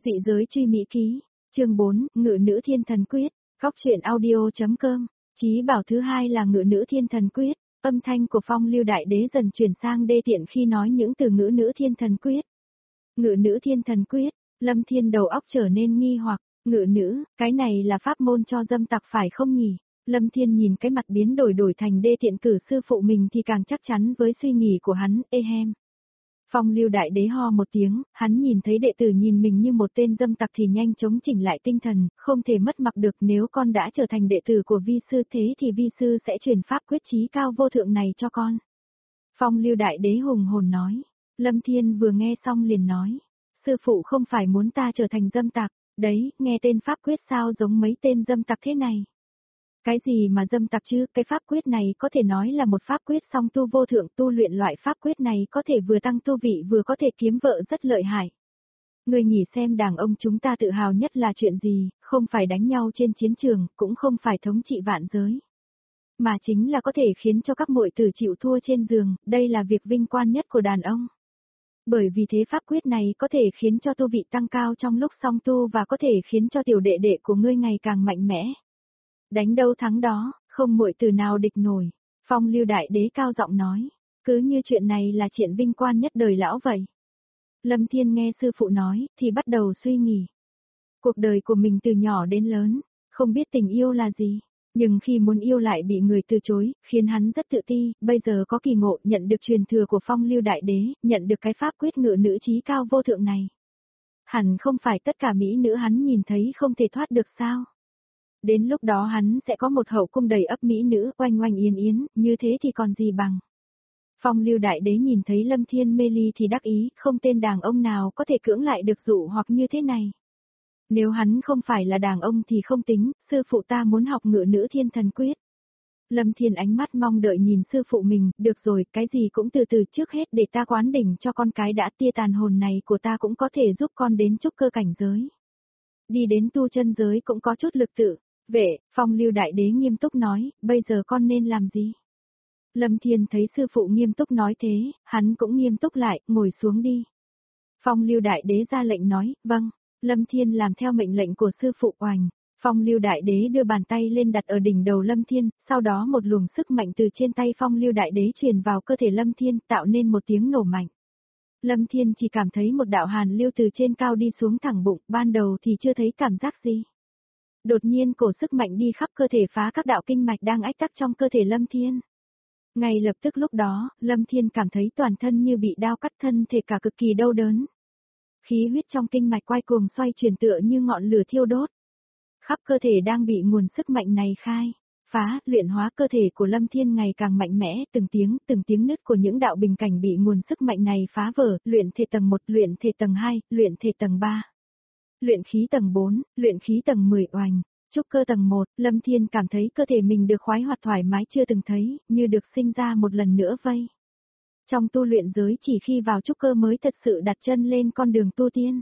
Dị giới truy mỹ ký, chương 4, Ngự nữ thiên thần quyết, góc truyện audio.com, Chí bảo thứ hai là Ngự nữ thiên thần quyết, âm thanh của Phong Lưu Đại Đế dần chuyển sang đê tiện khi nói những từ ngữ nữ thiên thần quyết. Ngự nữ thiên thần quyết, Lâm Thiên đầu óc trở nên nghi hoặc, ngự nữ, cái này là pháp môn cho dâm tặc phải không nhỉ? Lâm Thiên nhìn cái mặt biến đổi thành đê tiện cử sư phụ mình thì càng chắc chắn với suy nghĩ của hắn, hem. Phong Lưu Đại Đế ho một tiếng, hắn nhìn thấy đệ tử nhìn mình như một tên dâm tặc thì nhanh chóng chỉnh lại tinh thần, không thể mất mặc được, nếu con đã trở thành đệ tử của vi sư thế thì vi sư sẽ truyền pháp quyết chí cao vô thượng này cho con. Phong Lưu Đại Đế hùng hồn nói. Lâm Thiên vừa nghe xong liền nói, sư phụ không phải muốn ta trở thành dâm tặc, đấy, nghe tên pháp quyết sao giống mấy tên dâm tặc thế này. Cái gì mà dâm tặc chứ, cái pháp quyết này có thể nói là một pháp quyết song tu vô thượng, tu luyện loại pháp quyết này có thể vừa tăng tu vị vừa có thể kiếm vợ rất lợi hại. Người nghĩ xem đàn ông chúng ta tự hào nhất là chuyện gì, không phải đánh nhau trên chiến trường, cũng không phải thống trị vạn giới. Mà chính là có thể khiến cho các muội tử chịu thua trên giường, đây là việc vinh quang nhất của đàn ông. Bởi vì thế pháp quyết này có thể khiến cho tu vị tăng cao trong lúc song tu và có thể khiến cho tiểu đệ đệ của ngươi ngày càng mạnh mẽ. Đánh đâu thắng đó, không muội tử nào địch nổi. Phong Lưu Đại Đế cao giọng nói, cứ như chuyện này là chuyện vinh quang nhất đời lão vậy. Lâm Thiên nghe sư phụ nói, thì bắt đầu suy nghĩ. Cuộc đời của mình từ nhỏ đến lớn, không biết tình yêu là gì. Nhưng khi muốn yêu lại bị người từ chối, khiến hắn rất tự ti, bây giờ có kỳ ngộ nhận được truyền thừa của Phong Lưu Đại Đế, nhận được cái pháp quyết ngự nữ chí cao vô thượng này. Hẳn không phải tất cả mỹ nữ hắn nhìn thấy không thể thoát được sao. Đến lúc đó hắn sẽ có một hậu cung đầy ắp mỹ nữ oanh oanh yến yến, như thế thì còn gì bằng. Phong Lưu Đại Đế nhìn thấy Lâm Thiên mê ly thì đắc ý, không tên đàn ông nào có thể cưỡng lại được dụ hoặc như thế này. Nếu hắn không phải là đàn ông thì không tính, sư phụ ta muốn học ngự nữ thiên thần quyết. Lâm Thiên ánh mắt mong đợi nhìn sư phụ mình, được rồi, cái gì cũng từ từ, trước hết để ta quán đỉnh cho con cái đã, tia tàn hồn này của ta cũng có thể giúp con đến trúc cơ cảnh giới. Đi đến tu chân giới cũng có chút lực tự. Vệ, Phong Lưu Đại Đế nghiêm túc nói, bây giờ con nên làm gì? Lâm Thiên thấy sư phụ nghiêm túc nói thế, hắn cũng nghiêm túc lại, ngồi xuống đi. Phong Lưu Đại Đế ra lệnh nói, vâng. Lâm Thiên làm theo mệnh lệnh của sư phụ oành. Phong Lưu Đại Đế đưa bàn tay lên đặt ở đỉnh đầu Lâm Thiên, sau đó một luồng sức mạnh từ trên tay Phong Lưu Đại Đế truyền vào cơ thể Lâm Thiên, tạo nên một tiếng nổ mạnh. Lâm Thiên chỉ cảm thấy một đạo hàn lưu từ trên cao đi xuống thẳng bụng, ban đầu thì chưa thấy cảm giác gì. Đột nhiên cổ sức mạnh đi khắp cơ thể phá các đạo kinh mạch đang ách tắc trong cơ thể Lâm Thiên. Ngay lập tức lúc đó, Lâm Thiên cảm thấy toàn thân như bị đao cắt, thân thể cả cực kỳ đau đớn. Khí huyết trong kinh mạch quay cuồng xoay chuyển tựa như ngọn lửa thiêu đốt. Khắp cơ thể đang bị nguồn sức mạnh này khai, phá, luyện hóa cơ thể của Lâm Thiên ngày càng mạnh mẽ, từng tiếng nứt của những đạo bình cảnh bị nguồn sức mạnh này phá vỡ, luyện thể tầng 1, luyện thể tầng 2, luyện thể tầng 3. Luyện khí tầng 4, luyện khí tầng 10 oành, trúc cơ tầng 1, Lâm Thiên cảm thấy cơ thể mình được khoái hoạt thoải mái chưa từng thấy, như được sinh ra một lần nữa vây. Trong tu luyện giới chỉ khi vào trúc cơ mới thật sự đặt chân lên con đường tu tiên.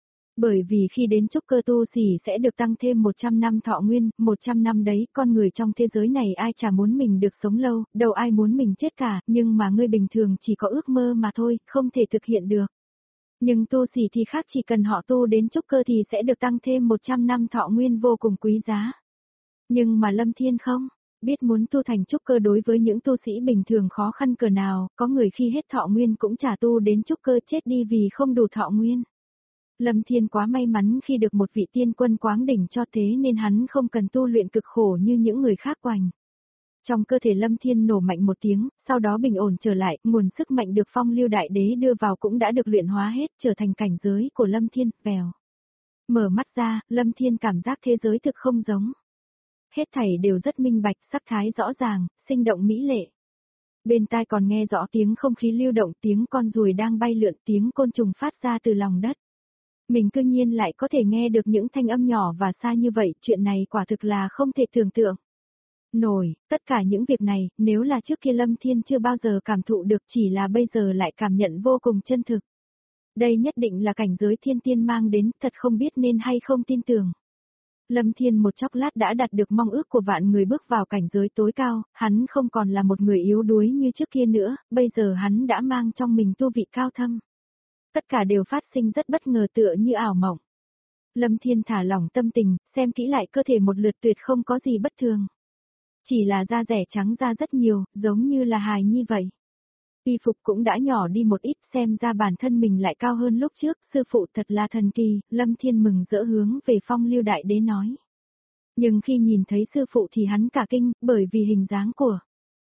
Bởi vì khi đến trúc cơ tu sĩ sẽ được tăng thêm 100 năm thọ nguyên, 100 năm đấy, con người trong thế giới này ai chả muốn mình được sống lâu, đâu ai muốn mình chết cả, nhưng mà người bình thường chỉ có ước mơ mà thôi, không thể thực hiện được. Nhưng tu sĩ thì khác, chỉ cần họ tu đến trúc cơ thì sẽ được tăng thêm 100 năm thọ nguyên vô cùng quý giá. Nhưng mà Lâm Thiên không, biết muốn tu thành trúc cơ đối với những tu sĩ bình thường khó khăn cỡ nào, có người khi hết thọ nguyên cũng chả tu đến trúc cơ chết đi vì không đủ thọ nguyên. Lâm Thiên quá may mắn khi được một vị tiên quân quáng đỉnh cho thế nên hắn không cần tu luyện cực khổ như những người khác quanh. Trong cơ thể Lâm Thiên nổ mạnh một tiếng, sau đó bình ổn trở lại, nguồn sức mạnh được Phong Lưu Đại Đế đưa vào cũng đã được luyện hóa hết, trở thành cảnh giới của Lâm Thiên, vèo. Mở mắt ra, Lâm Thiên cảm giác thế giới thực không giống. Hết thảy đều rất minh bạch, sắc thái rõ ràng, sinh động mỹ lệ. Bên tai còn nghe rõ tiếng không khí lưu động, tiếng con ruồi đang bay lượn, tiếng côn trùng phát ra từ lòng đất. Mình cư nhiên lại có thể nghe được những thanh âm nhỏ và xa như vậy, chuyện này quả thực là không thể tưởng tượng. Tất cả những việc này, nếu là trước kia Lâm Thiên chưa bao giờ cảm thụ được, chỉ là bây giờ lại cảm nhận vô cùng chân thực. Đây nhất định là cảnh giới thiên tiên mang đến, thật không biết nên hay không tin tưởng. Lâm Thiên một chốc lát đã đạt được mong ước của vạn người, bước vào cảnh giới tối cao, hắn không còn là một người yếu đuối như trước kia nữa, bây giờ hắn đã mang trong mình tu vị cao thâm. Tất cả đều phát sinh rất bất ngờ tựa như ảo mộng. Lâm Thiên thả lỏng tâm tình, xem kỹ lại cơ thể một lượt tuyệt không có gì bất thường. Chỉ là da rẻ trắng ra rất nhiều, giống như là hài nhi vậy. Y phục cũng đã nhỏ đi một ít, xem ra bản thân mình lại cao hơn lúc trước, sư phụ thật là thần kỳ, Lâm Thiên mừng rỡ hướng về Phong Lưu Đại Đế nói. Nhưng khi nhìn thấy sư phụ thì hắn cả kinh, bởi vì hình dáng của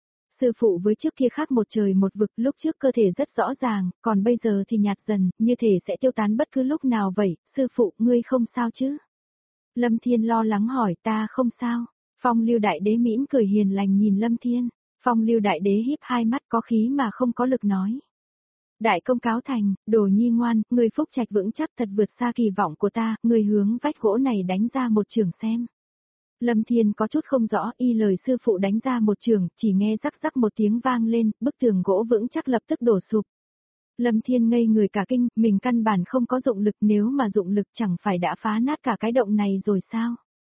sư phụ với trước kia khác một trời một vực, lúc trước cơ thể rất rõ ràng, còn bây giờ thì nhạt dần, như thể sẽ tiêu tán bất cứ lúc nào vậy, sư phụ ngươi không sao chứ? Lâm Thiên lo lắng hỏi, ta không sao. Phong Lưu Đại Đế mỉm cười hiền lành nhìn Lâm Thiên. Phong Lưu Đại Đế híp hai mắt có khí mà không có lực nói. Đại công cáo thành, đồ nhi ngoan, người phúc trạch vững chắc thật vượt xa kỳ vọng của ta, người hướng vách gỗ này đánh ra một trường xem. Lâm Thiên có chút không rõ, y lời sư phụ đánh ra một trường, chỉ nghe rắc rắc một tiếng vang lên, bức tường gỗ vững chắc lập tức đổ sụp. Lâm Thiên ngây người cả kinh, mình căn bản không có dụng lực, nếu mà dụng lực chẳng phải đã phá nát cả cái động này rồi sao?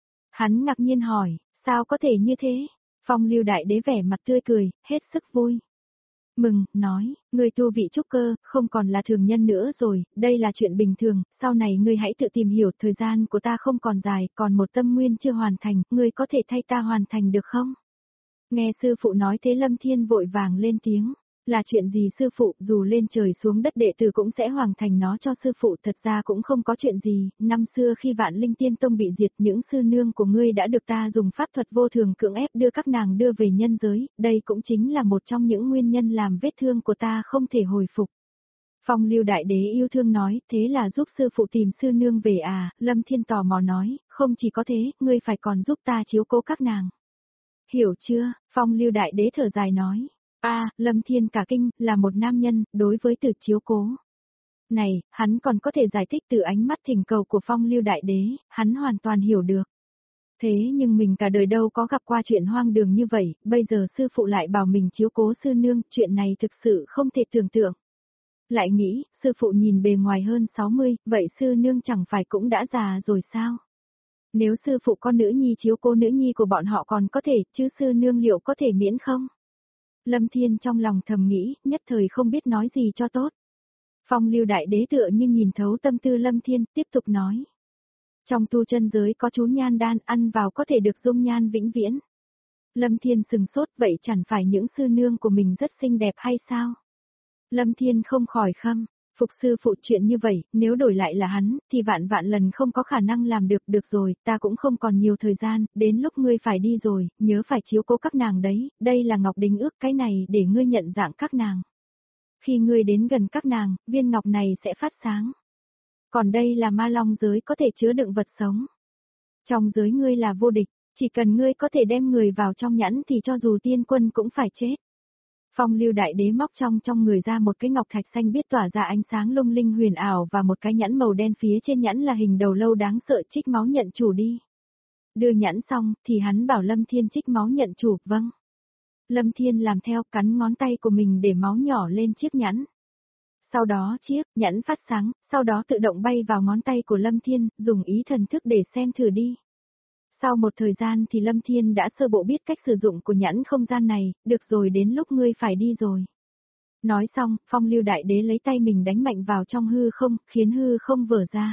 Hắn ngạc nhiên hỏi, sao có thể như thế? Phong Lưu Đại Đế vẻ mặt tươi cười, hết sức vui. Mừng, nói, người tu vị trúc cơ, không còn là thường nhân nữa rồi, đây là chuyện bình thường, sau này ngươi hãy tự tìm hiểu, thời gian của ta không còn dài, còn một tâm nguyên chưa hoàn thành, ngươi có thể thay ta hoàn thành được không? Nghe sư phụ nói thế Lâm Thiên vội vàng lên tiếng. Là chuyện gì sư phụ, dù lên trời xuống đất đệ tử cũng sẽ hoàn thành nó cho sư phụ, thật ra cũng không có chuyện gì, năm xưa khi Vạn Linh Tiên Tông bị diệt, những sư nương của ngươi đã được ta dùng pháp thuật vô thường cưỡng ép đưa các nàng đưa về nhân giới, đây cũng chính là một trong những nguyên nhân làm vết thương của ta không thể hồi phục. Phong Lưu Đại Đế yêu thương nói, thế là giúp sư phụ tìm sư nương về à, Lâm Thiên tò mò nói, không chỉ có thế, ngươi phải còn giúp ta chiếu cố các nàng. Hiểu chưa, Phong Lưu Đại Đế thở dài nói. Lâm Thiên cả kinh, là một nam nhân, đối với từ chiếu cố. Này, hắn còn có thể giải thích từ ánh mắt thỉnh cầu của Phong Lưu Đại Đế, hắn hoàn toàn hiểu được. Thế nhưng mình cả đời đâu có gặp qua chuyện hoang đường như vậy, bây giờ sư phụ lại bảo mình chiếu cố sư nương, chuyện này thực sự không thể tưởng tượng. Lại nghĩ, sư phụ nhìn bề ngoài hơn 60, vậy sư nương chẳng phải cũng đã già rồi sao? Nếu sư phụ con nữ nhi chiếu cố nữ nhi của bọn họ còn có thể, chứ sư nương liệu có thể miễn không? Lâm Thiên trong lòng thầm nghĩ, nhất thời không biết nói gì cho tốt. Phong Lưu Đại Đế tựa như nhìn thấu tâm tư Lâm Thiên, tiếp tục nói. Trong tu chân giới có chú nhan đan, ăn vào có thể được dung nhan vĩnh viễn. Lâm Thiên sừng sốt, vậy chẳng phải những sư nương của mình rất xinh đẹp hay sao? Lâm Thiên không khỏi khâm. Phục sư phụ chuyện như vậy, nếu đổi lại là hắn, thì vạn vạn lần không có khả năng làm được rồi, ta cũng không còn nhiều thời gian, đến lúc ngươi phải đi rồi, nhớ phải chiếu cố các nàng đấy, đây là ngọc đính ước, cái này để ngươi nhận dạng các nàng. Khi ngươi đến gần các nàng, viên ngọc này sẽ phát sáng. Còn đây là ma long giới có thể chứa đựng vật sống. Trong giới ngươi là vô địch, chỉ cần ngươi có thể đem người vào trong nhẫn thì cho dù tiên quân cũng phải chết. Phong Lưu Đại Đế móc trong người ra một cái ngọc thạch xanh biết tỏa ra ánh sáng lung linh huyền ảo và một cái nhẫn màu đen, phía trên nhẫn là hình đầu lâu đáng sợ, trích máu nhận chủ đi. Đưa nhẫn xong, thì hắn bảo Lâm Thiên trích máu nhận chủ, vâng. Lâm Thiên làm theo, cắn ngón tay của mình để máu nhỏ lên chiếc nhẫn. Sau đó chiếc nhẫn phát sáng, sau đó tự động bay vào ngón tay của Lâm Thiên, dùng ý thần thức để xem thử đi. Sau một thời gian thì Lâm Thiên đã sơ bộ biết cách sử dụng của nhẫn không gian này, được rồi, đến lúc ngươi phải đi rồi. Nói xong, Phong Lưu Đại Đế lấy tay mình đánh mạnh vào trong hư không, khiến hư không vỡ ra.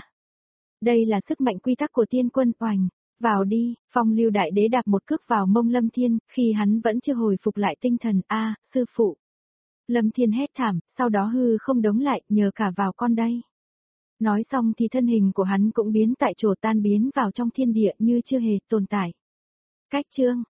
Đây là sức mạnh quy tắc của tiên quân, oành. Vào đi, Phong Lưu Đại Đế đạp một cước vào mông Lâm Thiên, khi hắn vẫn chưa hồi phục lại tinh thần, sư phụ. Lâm Thiên hét thảm, sau đó hư không đống lại, nhờ cả vào con đây. Nói xong thì thân hình của hắn cũng biến tại chỗ, tan biến vào trong thiên địa như chưa hề tồn tại. Cách chương